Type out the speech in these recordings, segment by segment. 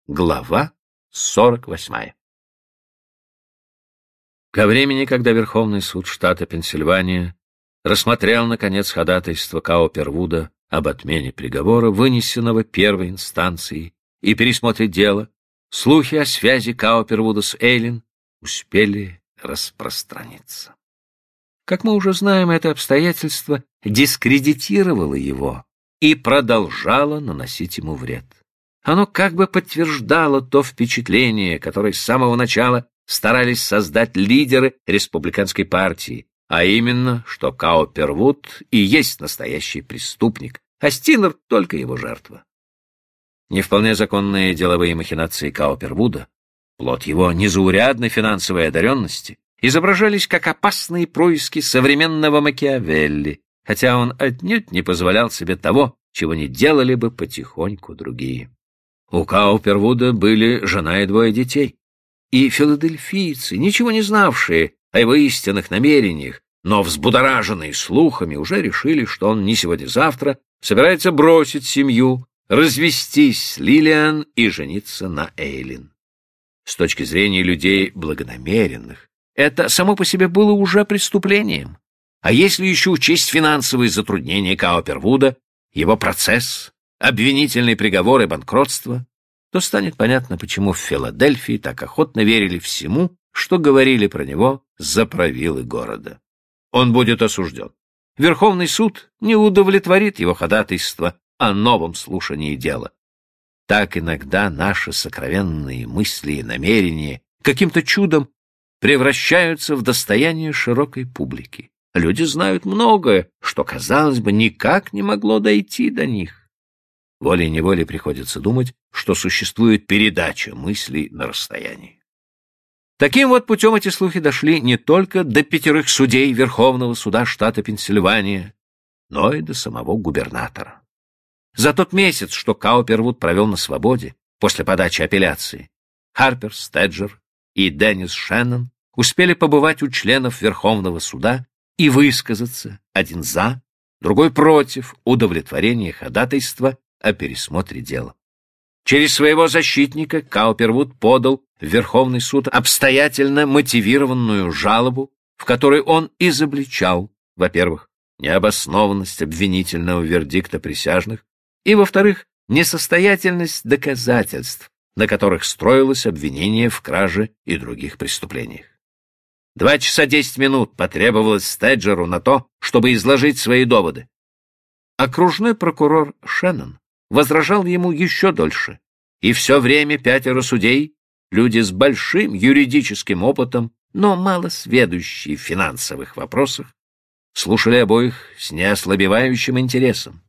Глава 48. Ко времени, когда Верховный суд штата Пенсильвания рассмотрел, наконец, ходатайство Каупервуда об отмене приговора, вынесенного первой инстанцией, и пересмотре дела, слухи о связи Каупервуда с Эйлин успели распространиться. Как мы уже знаем, это обстоятельство дискредитировало его и продолжало наносить ему вред. Оно как бы подтверждало то впечатление, которое с самого начала старались создать лидеры республиканской партии, а именно, что Каупервуд и есть настоящий преступник, а Стиллер — только его жертва. Не вполне законные деловые махинации Каупервуда, плод его незаурядной финансовой одаренности, изображались как опасные происки современного Макиавелли, хотя он отнюдь не позволял себе того, чего не делали бы потихоньку другие. У Каупервуда были жена и 2 детей, и филадельфийцы, ничего не знавшие о его истинных намерениях, но взбудораженные слухами, уже решили, что он не сегодня-завтра собирается бросить семью, развестись с Лилиан и жениться на Эйлин. С точки зрения людей благонамеренных, это само по себе было уже преступлением. А если еще учесть финансовые затруднения Каупервуда, его процесс, обвинительный приговор и банкротство, то станет понятно, почему в Филадельфии так охотно верили всему, что говорили про него заправилы города. Он будет осужден. Верховный суд не удовлетворит его ходатайство о новом слушании дела. Так иногда наши сокровенные мысли и намерения каким-то чудом превращаются в достояние широкой публики. Люди знают многое, что, казалось бы, никак не могло дойти до них. Волей-неволей приходится думать, что существует передача мыслей на расстоянии. Таким вот путем эти слухи дошли не только до 5 судей Верховного суда штата Пенсильвания, но и до самого губернатора. За тот месяц, что Каупервуд провел на свободе после подачи апелляции, Харпер Стеджер и Деннис Шеннон успели побывать у членов Верховного суда и высказаться, один за, другой против удовлетворения ходатайства о пересмотре дела. Через своего защитника Каупервуд подал в Верховный суд обстоятельно мотивированную жалобу, в которой он изобличал, во-первых, необоснованность обвинительного вердикта присяжных, и, во-вторых, несостоятельность доказательств, на которых строилось обвинение в краже и других преступлениях. 2 часа 10 минут потребовалось Стеджеру на то, чтобы изложить свои доводы. Окружной прокурор Шеннон возражал ему еще дольше, и все время 5 судей, люди с большим юридическим опытом, но мало сведущие в финансовых вопросах, слушали обоих с неослабевающим интересом.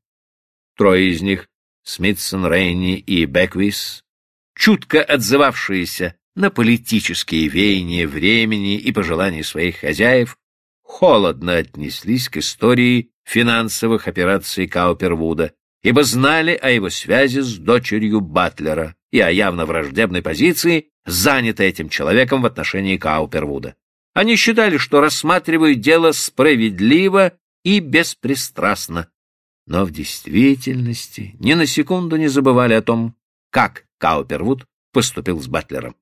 3 из них, Смитсон, Рейни и Беквис, чутко отзывавшиеся на политические веяния времени и пожелания своих хозяев, холодно отнеслись к истории финансовых операций Каупервуда, ибо знали о его связи с дочерью Батлера и о явно враждебной позиции, занятой этим человеком в отношении Каупервуда. Они считали, что рассматривают дело справедливо и беспристрастно, но в действительности ни на секунду не забывали о том, как Каупервуд поступил с Батлером.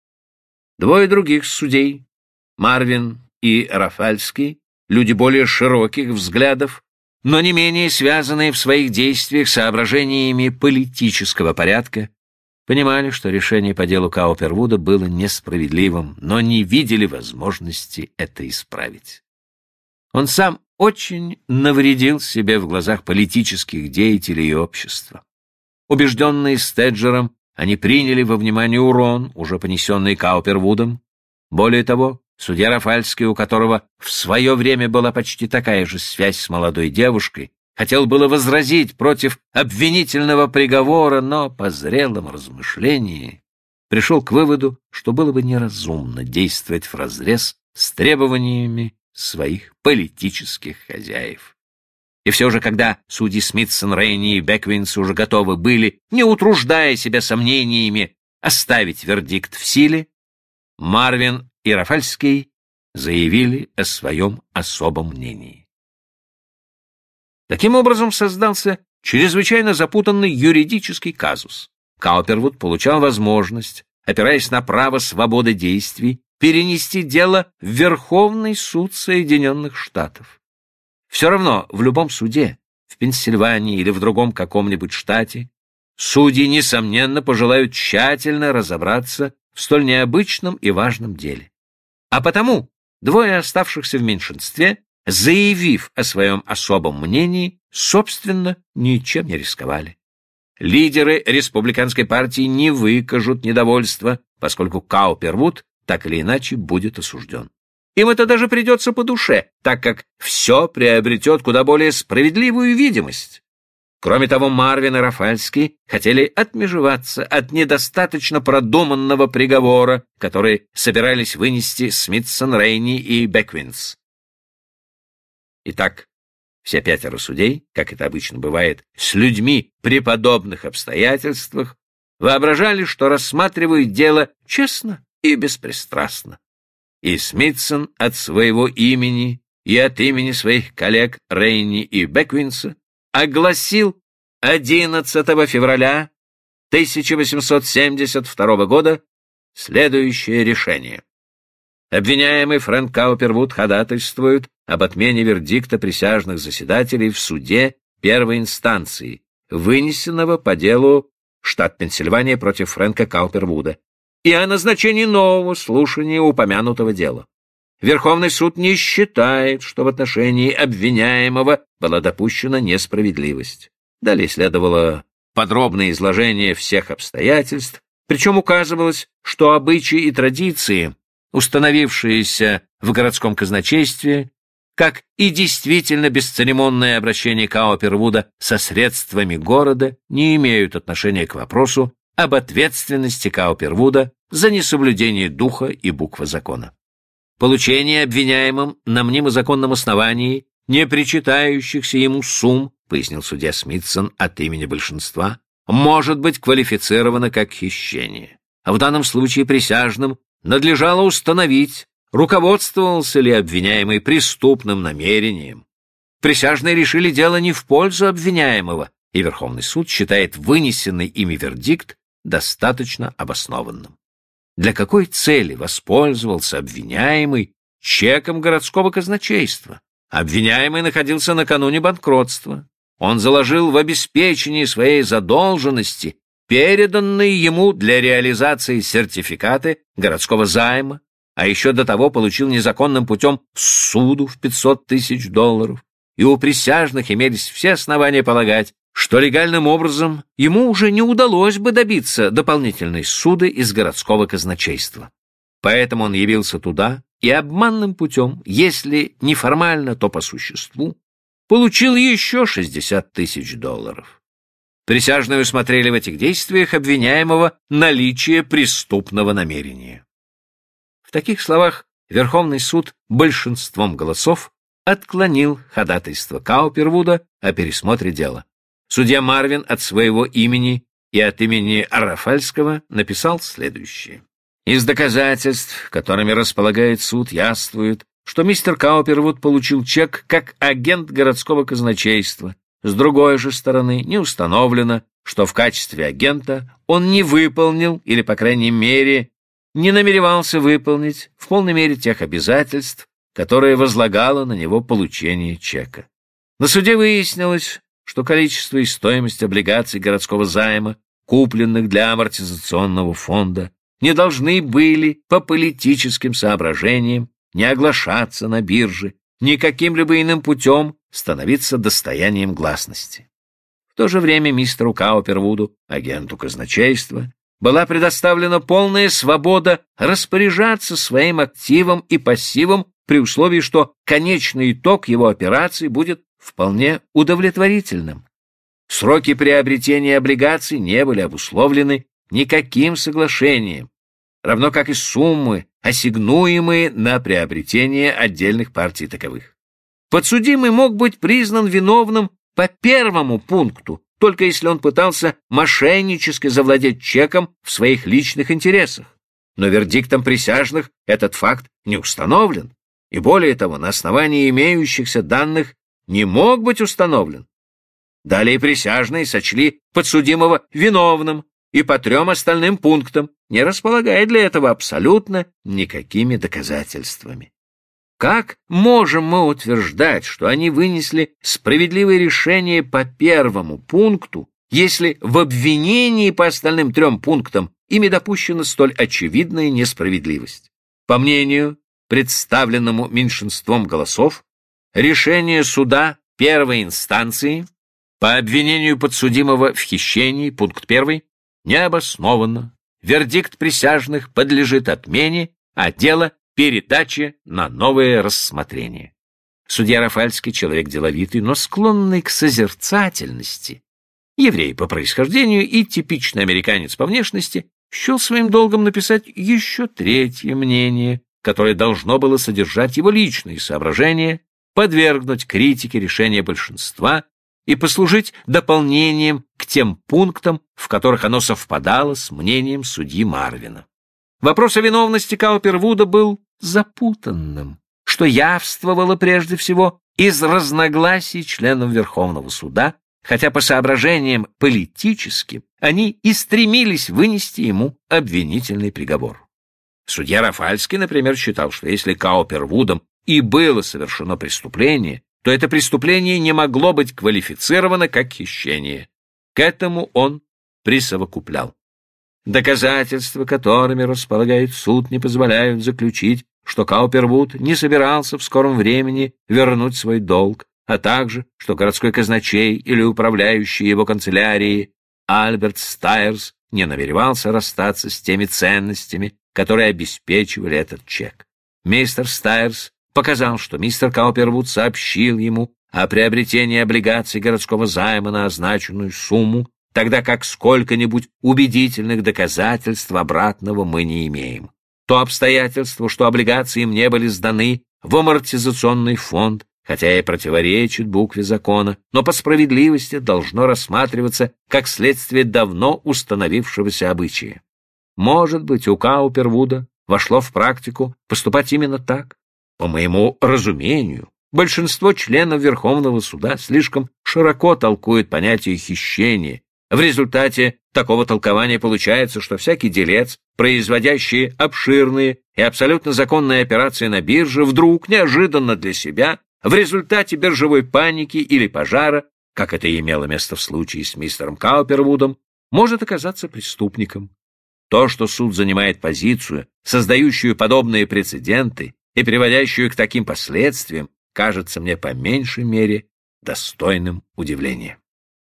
2 других судей, Марвин и Рафальский, люди более широких взглядов, но не менее связанные в своих действиях соображениями политического порядка, понимали, что решение по делу Каупервуда было несправедливым, но не видели возможности это исправить. Он сам очень навредил себе в глазах политических деятелей и общества. Убежденные Стеджером, они приняли во внимание урон, уже понесенный Каупервудом. Более того, судья Рафальский, у которого в свое время была почти такая же связь с молодой девушкой, хотел было возразить против обвинительного приговора, но по зрелом размышлении пришел к выводу, что было бы неразумно действовать вразрез с требованиями своих политических хозяев. И все же, когда судьи Смитсон, Рейни и Беквинс уже готовы были, не утруждая себя сомнениями, оставить вердикт в силе, Марвин и Рафальский заявили о своем особом мнении. Таким образом создался чрезвычайно запутанный юридический казус. Каупервуд получал возможность, опираясь на право свободы действий, перенести дело в Верховный суд Соединенных Штатов. Все равно в любом суде, в Пенсильвании или в другом каком-нибудь штате, судьи, несомненно, пожелают тщательно разобраться в столь необычном и важном деле. А потому двое оставшихся в меньшинстве, заявив о своем особом мнении, собственно, ничем не рисковали. Лидеры республиканской партии не выкажут недовольства, поскольку Каупервуд так или иначе будет осужден. Им это даже придется по душе, так как все приобретет куда более справедливую видимость. Кроме того, Марвин и Рафальский хотели отмежеваться от недостаточно продуманного приговора, который собирались вынести Смитсон, Рейни и Бэквинс. Итак, все пятеро судей, как это обычно бывает с людьми при подобных обстоятельствах, воображали, что рассматривают дело честно и беспристрастно. И Смитсон от своего имени и от имени своих коллег Рейни и Бэквинса огласил 11 февраля 1872 года следующее решение. Обвиняемый Фрэнк Каупервуд ходатайствует об отмене вердикта присяжных заседателей в суде первой инстанции, вынесенного по делу штат Пенсильвания против Фрэнка Каупервуда, и о назначении нового слушания упомянутого дела. Верховный суд не считает, что в отношении обвиняемого была допущена несправедливость. Далее следовало подробное изложение всех обстоятельств, причем указывалось, что обычаи и традиции, установившиеся в городском казначействе, как и действительно бесцеремонное обращение Каупервуда со средствами города, не имеют отношения к вопросу об ответственности Каупервуда за несоблюдение духа и буквы закона. Получение обвиняемым на мнимо-законном основании не причитающихся ему сумм, пояснил судья Смитсон от имени большинства, может быть квалифицировано как хищение. А в данном случае присяжным надлежало установить, руководствовался ли обвиняемый преступным намерением. Присяжные решили дело не в пользу обвиняемого, и Верховный суд считает вынесенный ими вердикт достаточно обоснованным. Для какой цели воспользовался обвиняемый чеком городского казначейства? Обвиняемый находился накануне банкротства. Он заложил в обеспечении своей задолженности переданные ему для реализации сертификаты городского займа, а еще до того получил незаконным путем суду в $500 тысяч, и у присяжных имелись все основания полагать, что легальным образом ему уже не удалось бы добиться дополнительной ссуды из городского казначейства. Поэтому он явился туда и обманным путем, если не формально, то по существу, получил еще $60 тысяч. Присяжные усмотрели в этих действиях обвиняемого наличие преступного намерения. В таких словах Верховный суд большинством голосов отклонил ходатайство Каупервуда о пересмотре дела. Судья Марвин от своего имени и от имени Рафальского написал следующее. Из доказательств, которыми располагает суд, явствует, что мистер Каупервуд получил чек как агент городского казначейства. С другой же стороны, не установлено, что в качестве агента он не выполнил или, по крайней мере, не намеревался выполнить в полной мере тех обязательств, которые возлагало на него получение чека. На суде выяснилось, что количество и стоимость облигаций городского займа, купленных для амортизационного фонда, не должны были по политическим соображениям не оглашаться на бирже, ни каким-либо иным путем становиться достоянием гласности. В то же время мистеру Каупервуду, агенту казначейства, была предоставлена полная свобода распоряжаться своим активом и пассивом при условии, что конечный итог его операций будет вполне удовлетворительным. Сроки приобретения облигаций не были обусловлены никаким соглашением, равно как и суммы, ассигнуемые на приобретение отдельных партий таковых. Подсудимый мог быть признан виновным по первому пункту, только если он пытался мошеннически завладеть чеком в своих личных интересах. Но вердиктом присяжных этот факт не установлен, и более того, на основании имеющихся данных не мог быть установлен. Далее присяжные сочли подсудимого виновным и по 3 остальным пунктам, не располагая для этого абсолютно никакими доказательствами. Как можем мы утверждать, что они вынесли справедливое решение по 1 пункту, если в обвинении по остальным 3 пунктам ими допущена столь очевидная несправедливость? По мнению, представленному меньшинством голосов, решение суда первой инстанции по обвинению подсудимого в хищении, пункт 1, необоснованно. Вердикт присяжных подлежит отмене, а дело передаче на новое рассмотрение. Судья Рафальский, человек деловитый, но склонный к созерцательности, еврей по происхождению и типичный американец по внешности, счел своим долгом написать еще 3-е мнение, которое должно было содержать его личные соображения, подвергнуть критике решения большинства и послужить дополнением к тем пунктам, в которых оно совпадало с мнением судьи Марвина. Вопрос о виновности Каупервуда был запутанным, что явствовало прежде всего из разногласий членов Верховного суда, хотя по соображениям политическим они и стремились вынести ему обвинительный приговор. Судья Рафальский, например, считал, что если Каупервудом и было совершено преступление, то это преступление не могло быть квалифицировано как хищение. К этому он присовокуплял: доказательства, которыми располагает суд, не позволяют заключить, что Каупервуд не собирался в скором времени вернуть свой долг, а также, что городской казначей или управляющий его канцелярией Альберт Стайерс не намеревался расстаться с теми ценностями, которые обеспечивали этот чек. Мистер Стайерс показал, что мистер Каупервуд сообщил ему о приобретении облигаций городского займа на означенную сумму, тогда как сколько-нибудь убедительных доказательств обратного мы не имеем. То обстоятельство, что облигации им не были сданы в амортизационный фонд, хотя и противоречит букве закона, но по справедливости должно рассматриваться как следствие давно установившегося обычая. Может быть, у Каупервуда вошло в практику поступать именно так? По моему разумению, большинство членов Верховного суда слишком широко толкует понятие хищения. В результате такого толкования получается, что всякий делец, производящий обширные и абсолютно законные операции на бирже, вдруг, неожиданно для себя, в результате биржевой паники или пожара, как это и имело место в случае с мистером Каупервудом, может оказаться преступником. То, что суд занимает позицию, создающую подобные прецеденты и приводящую к таким последствиям, кажется мне по меньшей мере достойным удивления.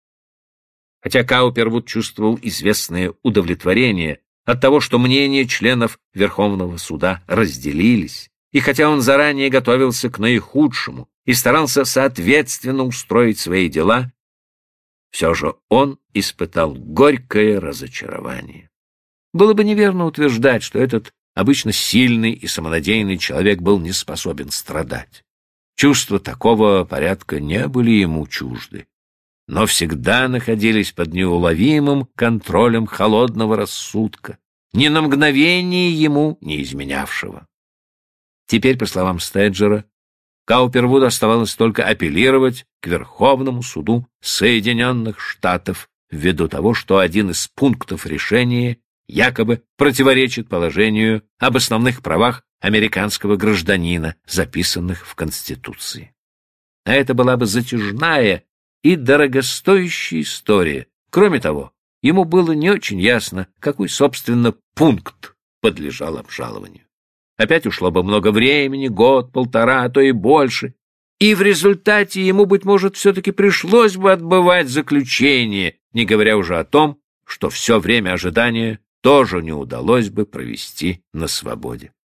Хотя Каупервуд чувствовал известное удовлетворение от того, что мнения членов Верховного суда разделились, и хотя он заранее готовился к наихудшему и старался соответственно устроить свои дела, все же он испытал горькое разочарование. Было бы неверно утверждать, что этот обычно сильный и самонадеянный человек был не способен страдать. Чувства такого порядка не были ему чужды, но всегда находились под неуловимым контролем холодного рассудка, ни на мгновение ему не изменявшего. Теперь, по словам Стеджера, Каупервуду оставалось только апеллировать к Верховному суду Соединенных Штатов ввиду того, что один из пунктов решения якобы противоречит положению об основных правах американского гражданина, записанных в Конституции. А это была бы затяжная и дорогостоящая история. Кроме того, ему было не очень ясно, какой, собственно, пункт подлежал обжалованию. Опять ушло бы много времени, год, полтора, а то и больше, и в результате ему, быть может, все-таки пришлось бы отбывать заключение, не говоря уже о том, что все время ожидания тоже не удалось бы провести на свободе.